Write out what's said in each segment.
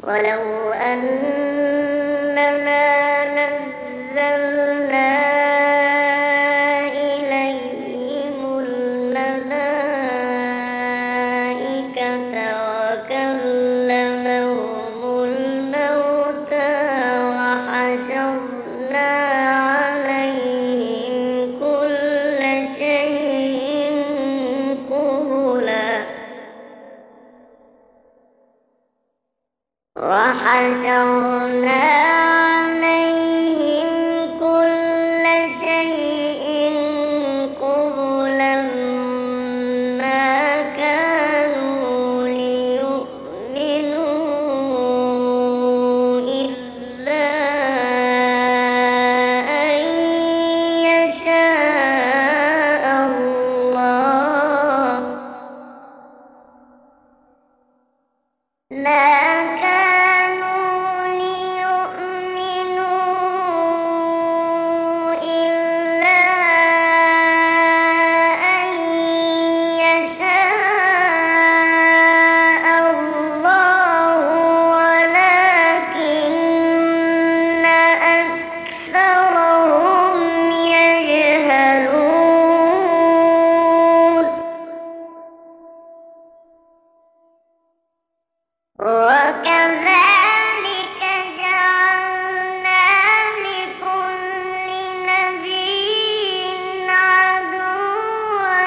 ولو أننا نزلنا إليهم الملائكة وكلمهم الموتى وحشرنا عليهم كل شيء قبلا وحشرنا عليهم كل شيء قبلا ما كانوا ليؤمنوا إلا أن يشاء الله ما كانوا ليؤمنوا إلا أن يشاء الله ولكن أكثرهم يجهلون وكذلك جعلنا لكل نبي عدوا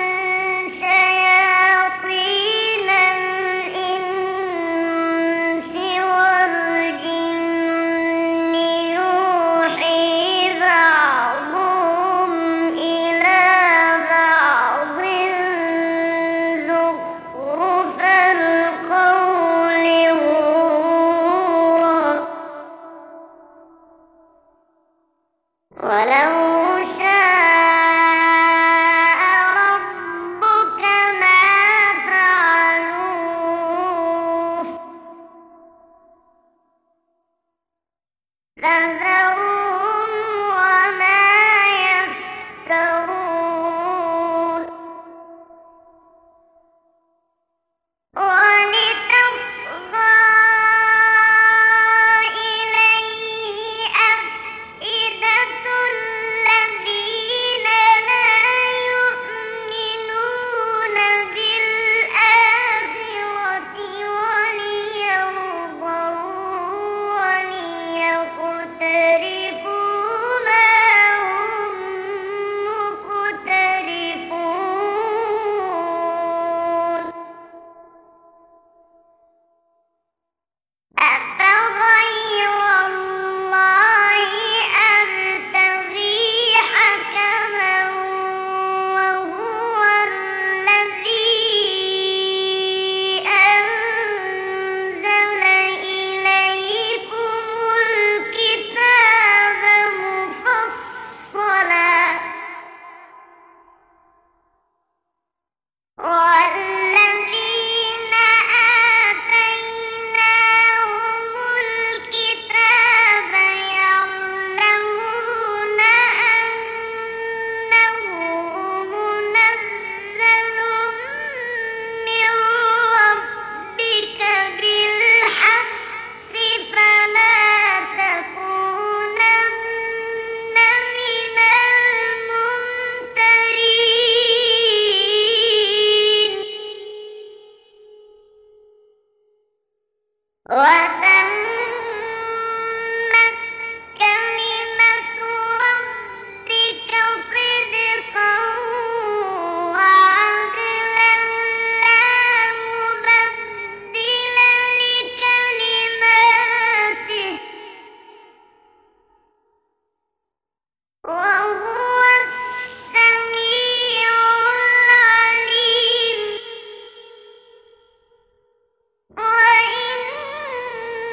شياطين الإنس والجن يوحي بعضهم إلى بعض زخرف القول غرورا ولو شاء ربك ما فعلوه فذرهم وما يفترون ولتصغى إليه أفئدة الذين لا يؤمنون بالآخرة وليرضوا وليقترفوا ما هم مقترفون أفغير الله أبتغي حكما وهو الذي أنزل إليكم الكتاب مفصلا والذين آتيناهم الكتاب يعلمون أنه منزل من ربك بالحق فلا تكونن من الممترين وتمت كلمة ربك صدقا وعدلا لا مبدل لكلماته وهو السميع العليم وإن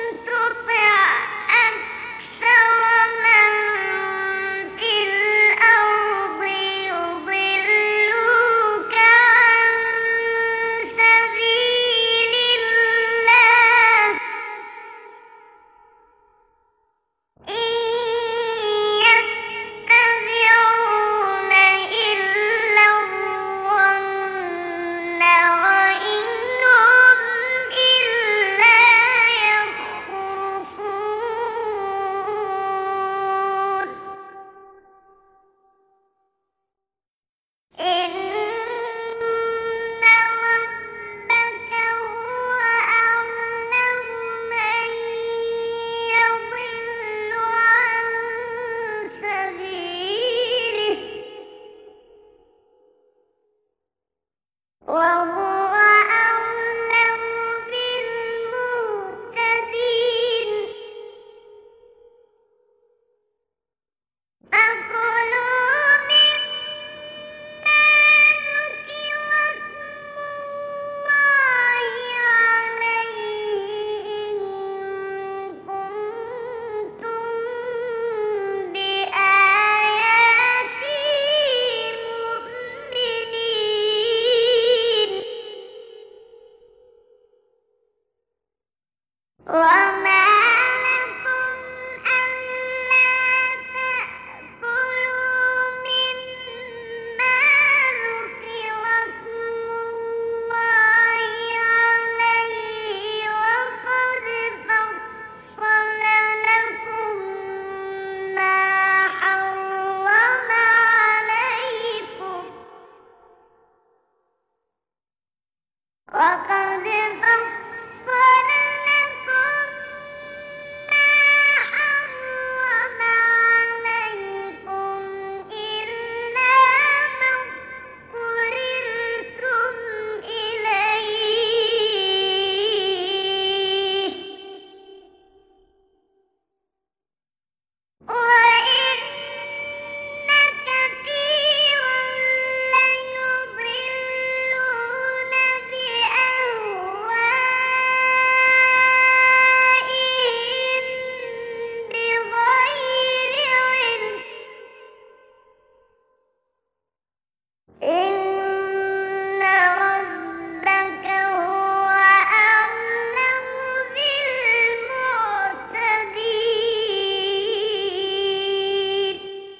وما لكم ألا تأكلوا مما ذكر اسم الله عليه وقد فصل لكم ما حرم عليكم وقد فصل لكم ما حرم عليكم إلا ما اضطررتم إليه وإن كثيرا ليضلون بأهوائهم بغير علم إن ربك هو أعلم بالمعتدين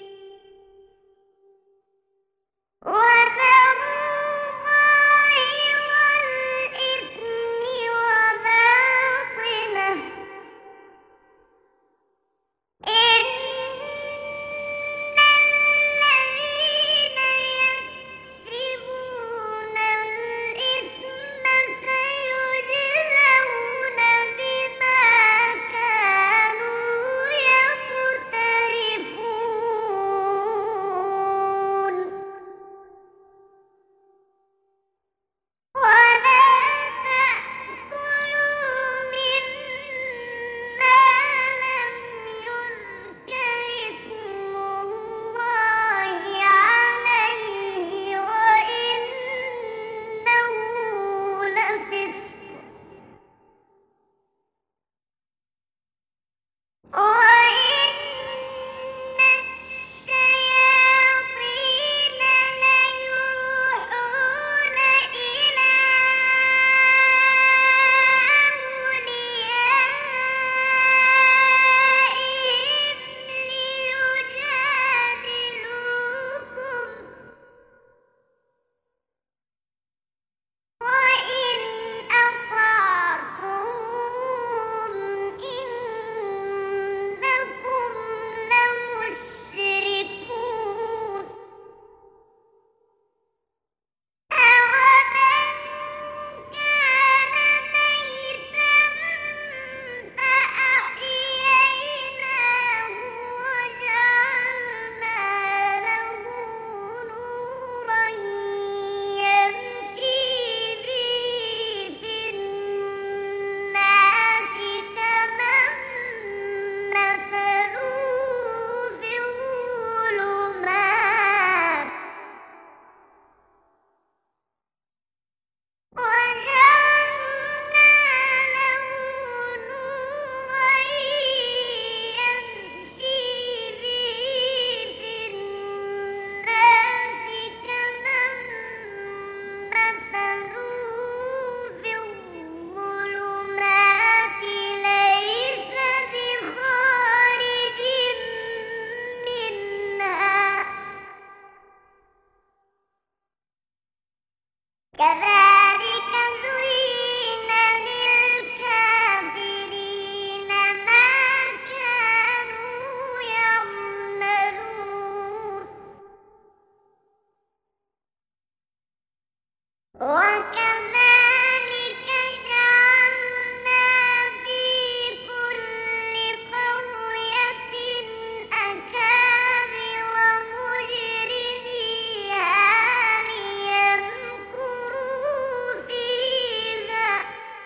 وذروا ظاهر الإثم وباطنه إن الذين يكسبون الإثم سيجزون بما كانوا يقترفون ولا تأكلوا مما لم يذكر اسم الله عليه وإنه لفسق وإن الشياطين ليوحون إلى أوليائهم ليجادلوكم وإن أطعتموهم إنكم لمشركون أَوَمَنْ كَانَ مَيْتًا فَأَحْيَيْنَاهُ وَجَعَلْنَا لَهُ نُورًا يَمْشِي بِهِ فِي النَّاسِ كَمَن مَّثَلُهُ فِي الظُّلُمَاتِ وَجَعَلْنَا لَهُ نُورًا يَمْشِي بِهِ فِي النَّاسِ كَمَن مَّثَلُهُ فِي الظُّلُمَاتِ لَيْسَ بِخَارِجٍ مِّنْهَا كَذَٰلِكَ زُيِّنَ لِلْكَافِرِينَ مَا كَانُوا يَعْمَلُونَ وَكَذَٰلِكَ جَعَلْنَا فِي كُلِّ قَرْيَةٍ أَكَابِرَ مُجْرِمِيهَا لِيَمْكُرُوا فِيهَا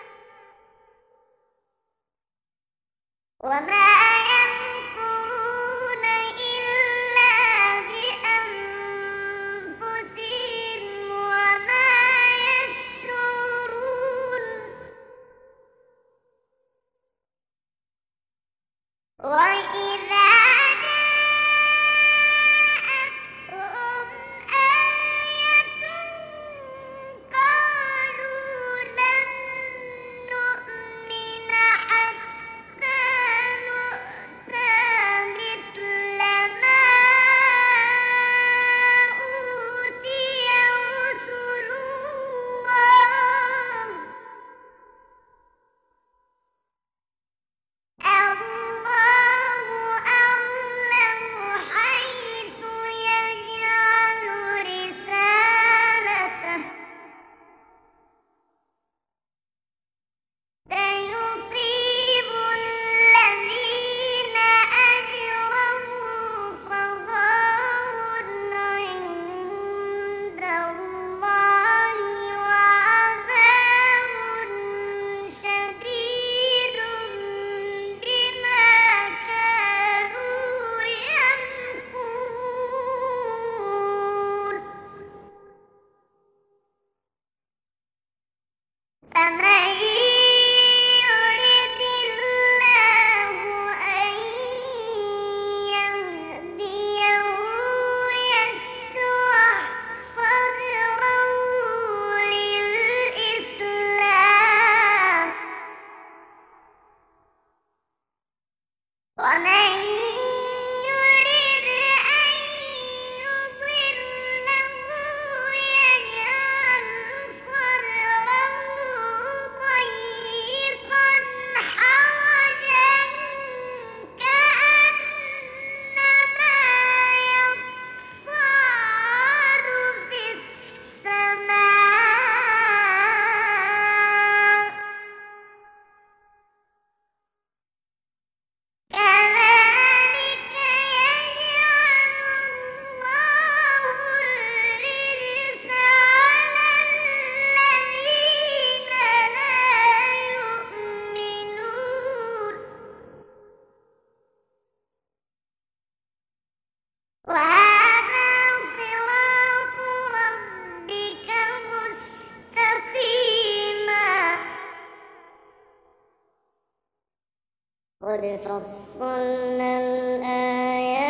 وَمَا يَمْكُرُونَ إِلَّا بِأَنفُسِهِمْ وَمَا يَشْعُرُونَ وَإِذَا جَاءَتْهُمْ آيَةٌ قَالُوا لَن نُّؤْمِنَ حَتَّىٰ قد فصلنا الآيات